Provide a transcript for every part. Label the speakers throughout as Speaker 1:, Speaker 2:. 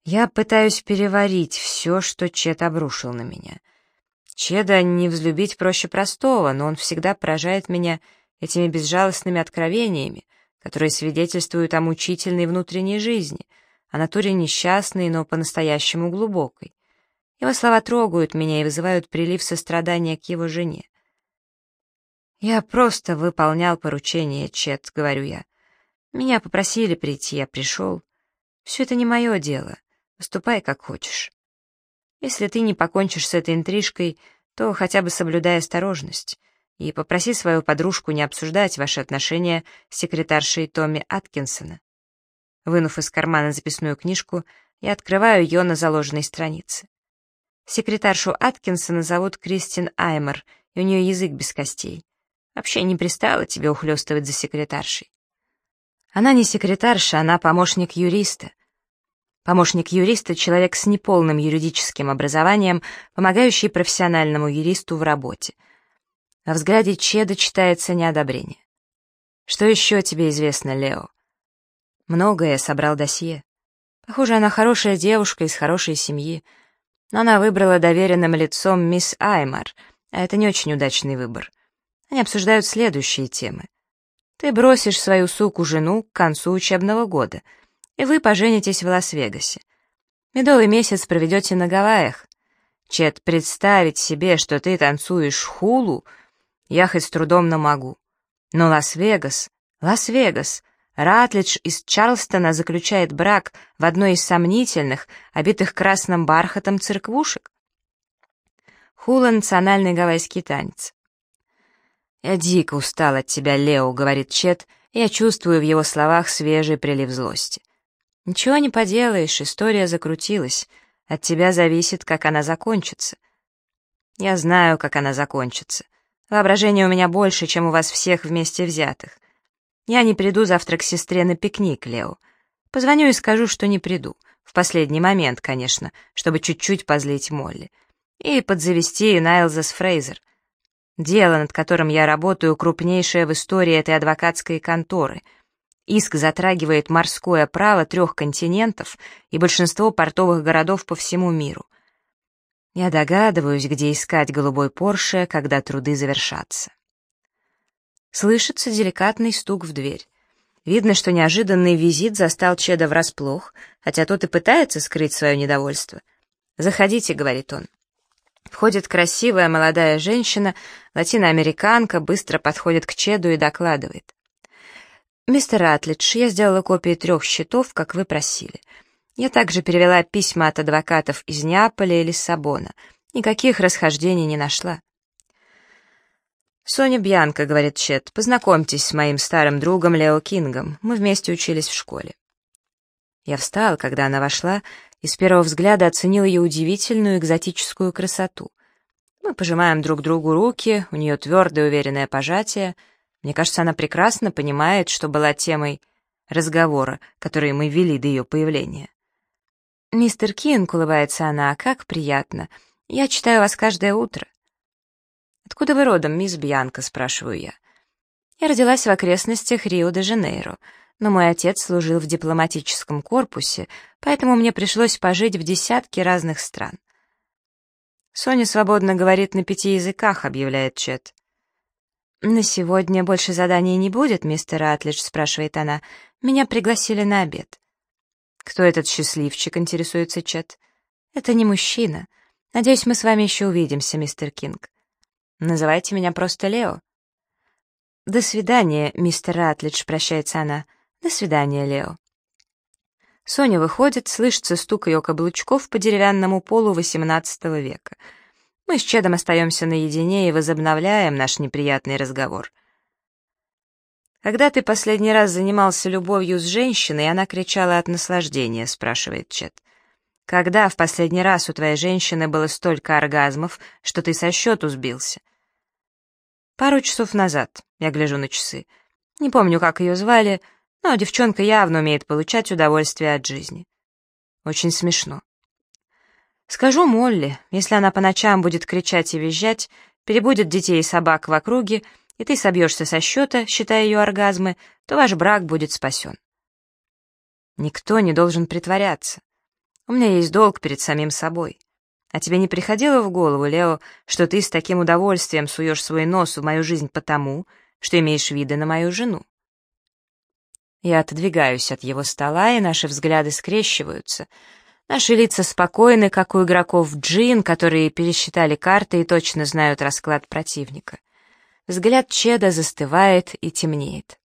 Speaker 1: Я пытаюсь переварить все, что Чет обрушил на меня. Чеда не взлюбить проще простого, но он всегда поражает меня этими безжалостными откровениями, которые свидетельствуют о мучительной внутренней жизни, о натуре несчастной, но по-настоящему глубокой. Его слова трогают меня и вызывают прилив сострадания к его жене. «Я просто выполнял поручение, Чет», — говорю я. «Меня попросили прийти, я пришел. Все это не мое дело. Поступай, как хочешь. Если ты не покончишь с этой интрижкой, то хотя бы соблюдай осторожность и попроси свою подружку не обсуждать ваши отношения с секретаршей Томми Аткинсона». Вынув из кармана записную книжку, я открываю ее на заложенной странице. Секретаршу Аткинсона зовут Кристин Аймер, и у нее язык без костей. Вообще не пристало тебе ухлёстывать за секретаршей. Она не секретарша, она помощник юриста. Помощник юриста — человек с неполным юридическим образованием, помогающий профессиональному юристу в работе. Во взгляде Чеда читается неодобрение. «Что еще тебе известно, Лео?» «Многое», — собрал досье. Похоже, она хорошая девушка из хорошей семьи, но она выбрала доверенным лицом мисс Аймар, а это не очень удачный выбор. Они обсуждают следующие темы. Ты бросишь свою суку-жену к концу учебного года, и вы поженитесь в Лас-Вегасе. Медовый месяц проведете на Гавайях. Чет, представить себе, что ты танцуешь хулу, я хоть с трудом, но могу. Но Лас-Вегас, Ратлидж из Чарльстона заключает брак в одной из сомнительных, обитых красным бархатом церквушек. Хула — национальный гавайский танец. «Я дико устал от тебя, Лео», — говорит Чет, и я чувствую в его словах свежий прилив злости. «Ничего не поделаешь, история закрутилась. От тебя зависит, как она закончится». «Я знаю, как она закончится. Воображение у меня больше, чем у вас всех вместе взятых. Я не приду завтра к сестре на пикник, Лео. Позвоню и скажу, что не приду. В последний момент, конечно, чтобы чуть-чуть позлить Молли. И подзавести Найлза с Фрейзер. Дело, над которым я работаю, крупнейшее в истории этой адвокатской конторы. Иск затрагивает морское право 3 континентов и большинство портовых городов по всему миру. Я догадываюсь, где искать голубой Порше, когда труды завершатся. Слышится деликатный стук в дверь. Видно, что неожиданный визит застал Чеда врасплох, хотя тот и пытается скрыть свое недовольство. «Заходите», — говорит он. Входит красивая молодая женщина, латиноамериканка, быстро подходит к Чеду и докладывает. «Мистер Ратлидж, я сделала копии 3 счетов, как вы просили. Я также перевела письма от адвокатов из Неаполя и Лиссабона. Никаких расхождений не нашла». «Соня Бьянка», — говорит Чед, — «познакомьтесь с моим старым другом Лео Кингом. Мы вместе учились в школе». Я встал, когда она вошла, и с первого взгляда оценил ее удивительную экзотическую красоту. Мы пожимаем друг другу руки, у нее твердое уверенное пожатие. Мне кажется, она прекрасно понимает, что была темой разговора, который мы вели до ее появления. «Мистер Кинг», — улыбается она, — «как приятно. Я читаю вас каждое утро». «Откуда вы родом, мисс Бьянка?» — спрашиваю я. «Я родилась в окрестностях Рио-де-Жанейро, но мой отец служил в дипломатическом корпусе, поэтому мне пришлось пожить в десятке разных стран». «Соня свободно говорит на 5 языках», — объявляет Чет. «На сегодня больше заданий не будет, мистер Ратлидж?» — спрашивает она. «Меня пригласили на обед». «Кто этот счастливчик?» — интересуется Чет. «Это не мужчина. Надеюсь, мы с вами еще увидимся, мистер Кинг. Называйте меня просто Лео». «До свидания, мистер Ратлидж», — прощается она. «До свидания, Лео». Соня выходит, слышится стук ее каблучков по деревянному полу XVIII века. Мы с Чедом остаемся наедине и возобновляем наш неприятный разговор. «Когда ты последний раз занимался любовью с женщиной, она кричала от наслаждения?» — спрашивает Чед. «Когда в последний раз у твоей женщины было столько оргазмов, что ты со счету сбился?» «Пару часов назад», — я гляжу на часы. Не помню, как ее звали, но девчонка явно умеет получать удовольствие от жизни. Очень смешно. Скажу Молли, если она по ночам будет кричать и визжать, перебудет детей и собак в округе, и ты собьешься со счета, считая ее оргазмы, то ваш брак будет спасен. Никто не должен притворяться. У меня есть долг перед самим собой. А тебе не приходило в голову, Лео, что ты с таким удовольствием суешь свой нос в мою жизнь потому, что имеешь виды на мою жену? Я отодвигаюсь от его стола, и наши взгляды скрещиваются. Наши лица спокойны, как у игроков в джин, которые пересчитали карты и точно знают расклад противника. Взгляд Чеда застывает и темнеет.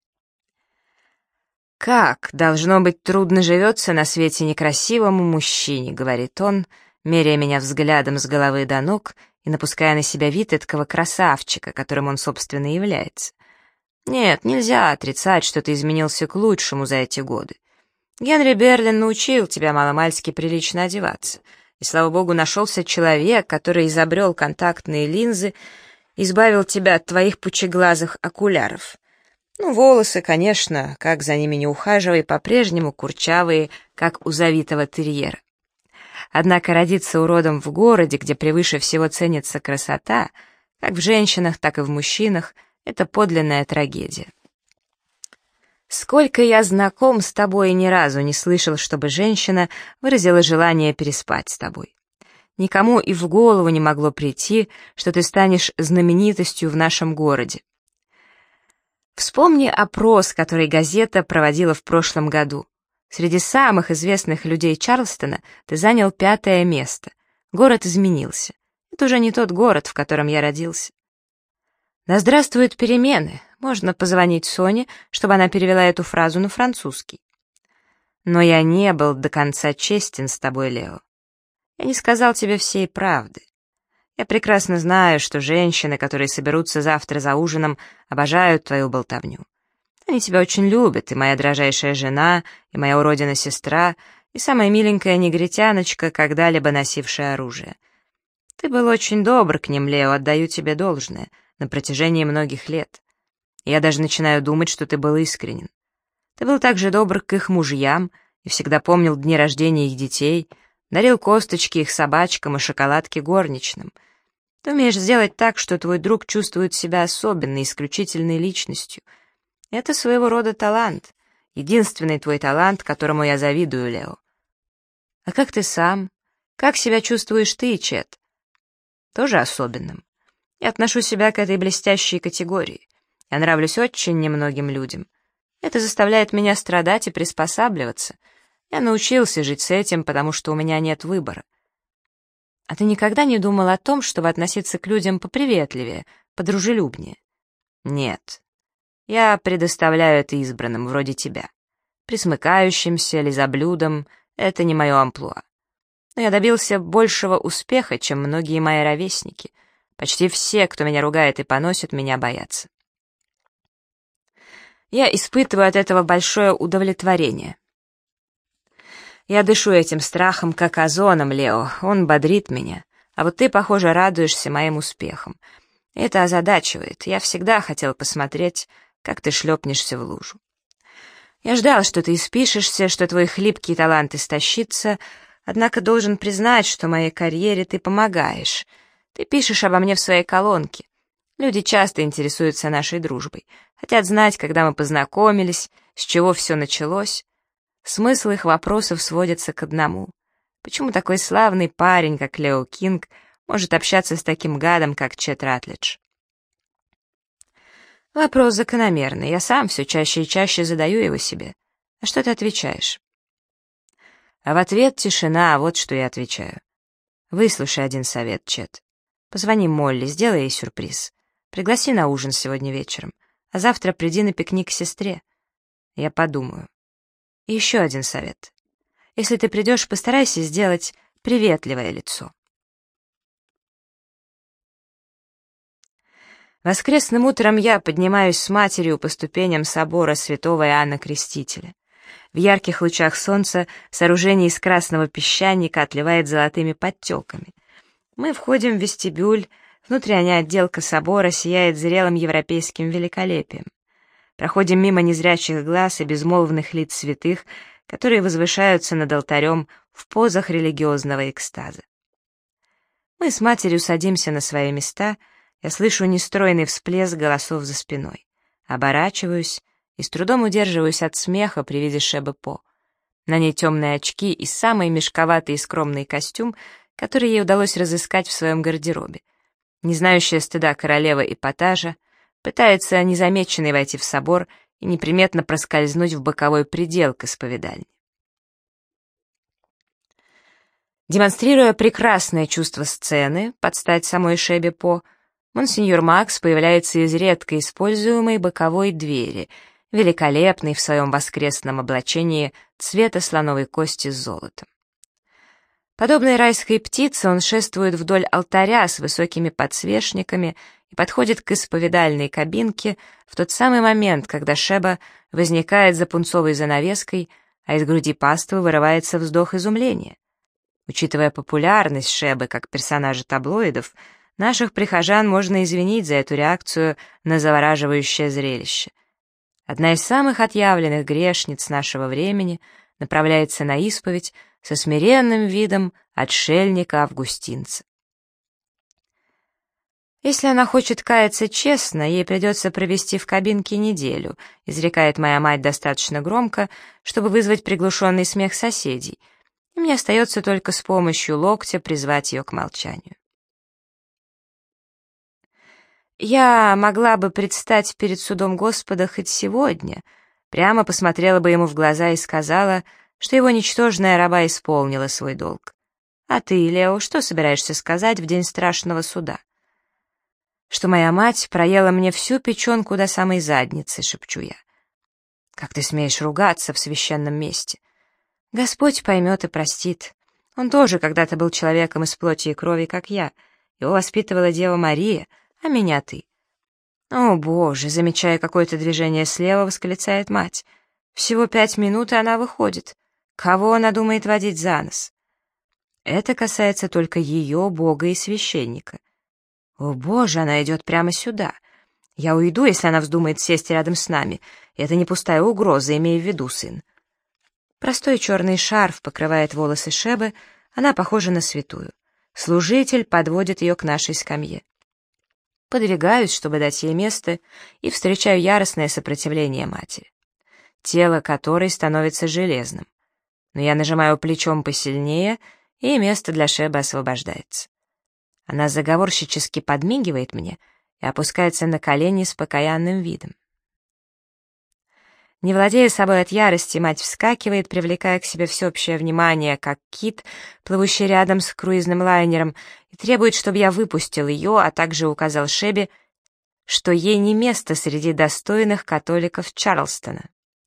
Speaker 1: «Как, должно быть, трудно живется на свете некрасивому мужчине», — говорит он, меряя меня взглядом с головы до ног и напуская на себя вид эткого красавчика, которым он, собственно, и является. «Нет, нельзя отрицать, что ты изменился к лучшему за эти годы. Генри Берлин научил тебя маломальски прилично одеваться, и, слава богу, нашелся человек, который изобрел контактные линзы, избавил тебя от твоих пучеглазых окуляров. Ну, волосы, конечно, как за ними не ухаживай, по-прежнему курчавые, как у завитого терьера. Однако родиться уродом в городе, где превыше всего ценится красота, как в женщинах, так и в мужчинах, это подлинная трагедия. Сколько я знаком с тобой и ни разу не слышал, чтобы женщина выразила желание переспать с тобой. Никому и в голову не могло прийти, что ты станешь знаменитостью в нашем городе. Вспомни опрос, который газета проводила в прошлом году. Среди самых известных людей Чарльстона ты занял 5-е место. Город изменился. Это уже не тот город, в котором я родился. Да здравствуют перемены. Можно позвонить Соне, чтобы она перевела эту фразу на французский. Но я не был до конца честен с тобой, Лео. Я не сказал тебе всей правды. Я прекрасно знаю, что женщины, которые соберутся завтра за ужином, обожают твою болтовню. Они тебя очень любят, и моя дрожайшая жена, и моя уродина сестра, и самая миленькая негритяночка, когда-либо носившая оружие. Ты был очень добр к ним, Лео, отдаю тебе должное, на протяжении многих лет. Я даже начинаю думать, что ты был искренен. Ты был также добр к их мужьям и всегда помнил дни рождения их детей, дарил косточки их собачкам и шоколадки горничным. Ты умеешь сделать так, что твой друг чувствует себя особенной, исключительной личностью. Это своего рода талант, единственный твой талант, которому я завидую, Лео. А как ты сам? Как себя чувствуешь ты, Чет? Тоже особенным. Я отношу себя к этой блестящей категории. Я нравлюсь очень немногим людям. Это заставляет меня страдать и приспосабливаться. Я научился жить с этим, потому что у меня нет выбора. А ты никогда не думал о том, чтобы относиться к людям поприветливее, подружелюбнее? Нет. Я предоставляю это избранным, вроде тебя. Присмыкающимся, лизоблюдом — это не мое амплуа. Но я добился большего успеха, чем многие мои ровесники. Почти все, кто меня ругает и поносит, меня боятся. Я испытываю от этого большое удовлетворение. Я дышу этим страхом, как озоном, Лео, он бодрит меня, а вот ты, похоже, радуешься моим успехам. Это озадачивает, я всегда хотел посмотреть, как ты шлепнешься в лужу. Я ждал, что ты испишешься, что твой хлипкий талант истощится, однако должен признать, что моей карьере ты помогаешь. Ты пишешь обо мне в своей колонке. Люди часто интересуются нашей дружбой, хотят знать, когда мы познакомились, с чего все началось. Смысл их вопросов сводится к одному. Почему такой славный парень, как Лео Кинг, может общаться с таким гадом, как Чет Ратлидж? Вопрос закономерный, я сам все чаще и чаще задаю его себе. А что ты отвечаешь? А в ответ тишина, вот что я отвечаю. Выслушай один совет, Чет. Позвони Молли, сделай ей сюрприз. Пригласи на ужин сегодня вечером, а завтра приди на пикник к сестре. Я подумаю. И еще один совет. Если ты придешь, постарайся сделать приветливое лицо. Воскресным утром я поднимаюсь с матерью по ступеням собора святого Иоанна Крестителя. В ярких лучах солнца сооружение из красного песчаника отливает золотыми подтеками. Мы входим в вестибюль, внутренняя отделка собора сияет зрелым европейским великолепием. Проходим мимо незрячих глаз и безмолвных лиц святых, которые возвышаются над алтарем в позах религиозного экстаза. Мы с матерью садимся на свои места, я слышу нестройный всплеск голосов за спиной. Оборачиваюсь и с трудом удерживаюсь от смеха при виде Шебы По. На ней темные очки и самый мешковатый и скромный костюм, который ей удалось разыскать в своем гардеробе. Не знающая стыда королева эпатажа пытается незамеченной войти в собор и неприметно проскользнуть в боковой предел к исповедальне. Демонстрируя прекрасное чувство сцены, под стать самой Шебе По, монсеньор Макс появляется из редко используемой боковой двери, великолепный в своем воскресном облачении цвета слоновой кости с золотом. Подобной райской птице он шествует вдоль алтаря с высокими подсвечниками и подходит к исповедальной кабинке в тот самый момент, когда Шеба возникает за пунцовой занавеской, а из груди паствы вырывается вздох изумления. Учитывая популярность Шебы как персонажа таблоидов, наших прихожан можно извинить за эту реакцию на завораживающее зрелище. Одна из самых отъявленных грешниц нашего времени направляется на исповедь со смиренным видом отшельника-августинца. «Если она хочет каяться честно, ей придется провести в кабинке неделю», изрекает моя мать достаточно громко, чтобы вызвать приглушенный смех соседей, и мне остается только с помощью локтя призвать ее к молчанию. Я могла бы предстать перед судом Господа хоть сегодня, прямо посмотрела бы ему в глаза и сказала, что его ничтожная раба исполнила свой долг. А ты, Лео, что собираешься сказать в день страшного суда? Что моя мать проела мне всю печенку до самой задницы, шепчу я. Как ты смеешь ругаться в священном месте? Господь поймет и простит. Он тоже когда-то был человеком из плоти и крови, как я. Его воспитывала Дева Мария, а меня ты. О, Боже, замечая какое-то движение слева, восклицает мать. Всего 5 минут, и она выходит. Кого она думает водить за нос? Это касается только ее, Бога и священника. О, Боже, она идет прямо сюда. Я уйду, если она вздумает сесть рядом с нами. Это не пустая угроза, имей в виду, сын. Простой черный шарф покрывает волосы Шебы, она похожа на святую. Служитель подводит ее к нашей скамье. Подвигаюсь, чтобы дать ей место, и встречаю яростное сопротивление матери, тело которой становится железным. Но я нажимаю плечом посильнее, и место для Шебы освобождается. Она заговорщически подмигивает мне и опускается на колени с покаянным видом. Не владея собой от ярости, мать вскакивает, привлекая к себе всеобщее внимание, как кит, плывущий рядом с круизным лайнером, и требует, чтобы я выпустил ее, а также указал Шебе, что ей не место среди достойных католиков Чарлстона.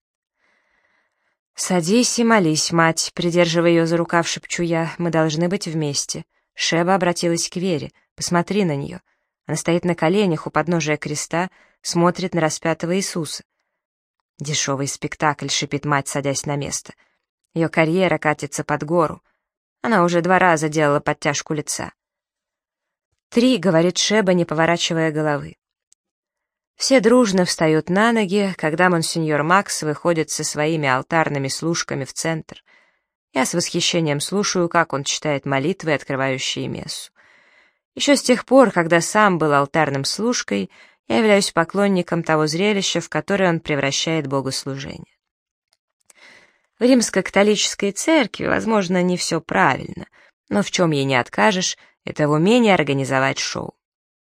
Speaker 1: «Садись и молись, мать», — придерживая ее за рукав, шепчу я, — «мы должны быть вместе». Шеба обратилась к Вере. «Посмотри на нее. Она стоит на коленях у подножия креста, смотрит на распятого Иисуса». «Дешевый спектакль», — шипит мать, садясь на место. Ее карьера катится под гору. Она уже 2 раза делала подтяжку лица. «3», — говорит Шеба, не поворачивая головы. Все дружно встают на ноги, когда монсеньор Макс выходит со своими алтарными служками в центр. Я с восхищением слушаю, как он читает молитвы, открывающие мессу. Еще с тех пор, когда сам был алтарным служкой, я являюсь поклонником того зрелища, в которое он превращает богослужение. В римско-католической церкви, возможно, не все правильно, но в чем ей не откажешь, это в умении организовать шоу.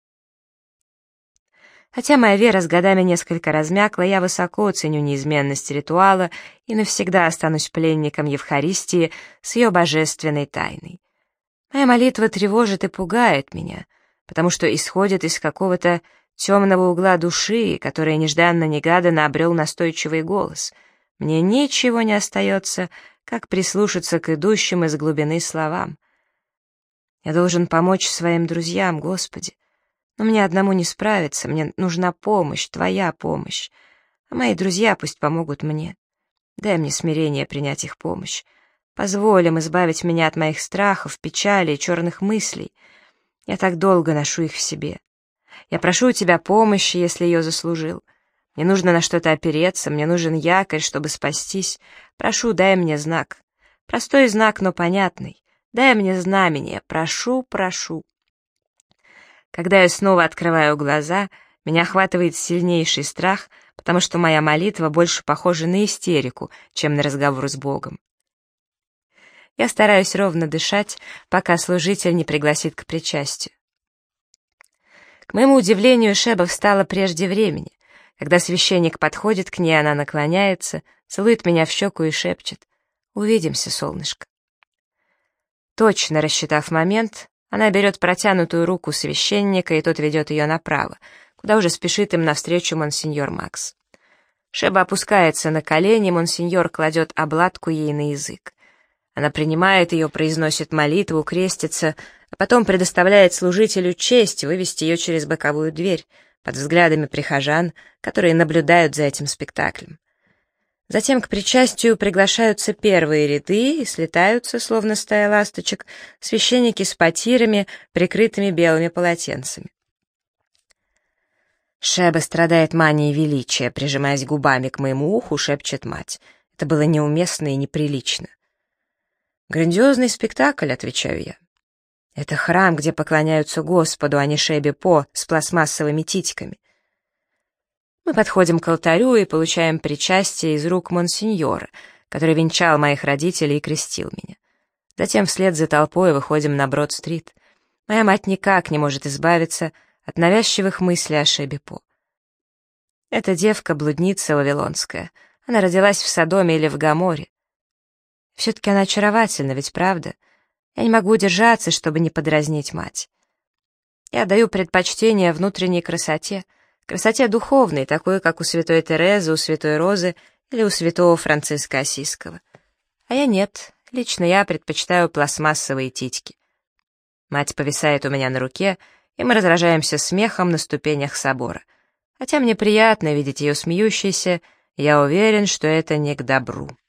Speaker 1: Хотя моя вера с годами несколько размякла, я высоко ценю неизменность ритуала и навсегда останусь пленником Евхаристии с ее божественной тайной. Моя молитва тревожит и пугает меня, потому что исходит из какого-то темного угла души, который нежданно-негаданно обрел настойчивый голос. Мне ничего не остается, как прислушаться к идущим из глубины словам. Я должен помочь своим друзьям, Господи. Но мне одному не справиться, мне нужна помощь, Твоя помощь. А мои друзья пусть помогут мне. Дай мне смирение принять их помощь. Позволь им избавить меня от моих страхов, печали и черных мыслей. Я так долго ношу их в себе. Я прошу у Тебя помощи, если ее заслужил. Мне нужно на что-то опереться, мне нужен якорь, чтобы спастись. Прошу, дай мне знак. Простой знак, но понятный. Дай мне знамение. Прошу, прошу. Когда я снова открываю глаза, меня охватывает сильнейший страх, потому что моя молитва больше похожа на истерику, чем на разговор с Богом. Я стараюсь ровно дышать, пока служитель не пригласит к причастию. К моему удивлению, Шеба встала прежде времени. Когда священник подходит к ней, она наклоняется, целует меня в щеку и шепчет: «Увидимся, солнышко». Точно рассчитав момент, она берет протянутую руку священника, и тот ведет ее направо, куда уже спешит им навстречу монсеньор Макс. Шеба опускается на колени, монсеньор кладет обладку ей на язык. Она принимает ее, произносит молитву, крестится, а потом предоставляет служителю честь вывести ее через боковую дверь, под взглядами прихожан, которые наблюдают за этим спектаклем. Затем к причастию приглашаются первые ряды и слетаются, словно стая ласточек, священники с потирами, прикрытыми белыми полотенцами. «Шеба страдает манией величия», прижимаясь губами к моему уху, шепчет мать. Это было неуместно и неприлично. «Грандиозный спектакль», — отвечаю я. «Это храм, где поклоняются Господу, а не Шебе По с пластмассовыми титьками». Мы подходим к алтарю и получаем причастие из рук монсеньора, который венчал моих родителей и крестил меня. Затем вслед за толпой выходим на Брод-стрит. Моя мать никак не может избавиться от навязчивых мыслей о Шебе По. Эта девка — блудница вавилонская. Она родилась в Содоме или в Гоморе. Все-таки она очаровательна, ведь правда? Я не могу удержаться, чтобы не подразнить мать. Я даю предпочтение внутренней красоте духовной, такой, как у святой Терезы, у святой Розы или у святого Франциска Осиского. А я нет, лично я предпочитаю пластмассовые титьки. Мать повисает у меня на руке, и мы разражаемся смехом на ступенях собора. Хотя мне приятно видеть ее смеющейся, я уверен, что это не к добру.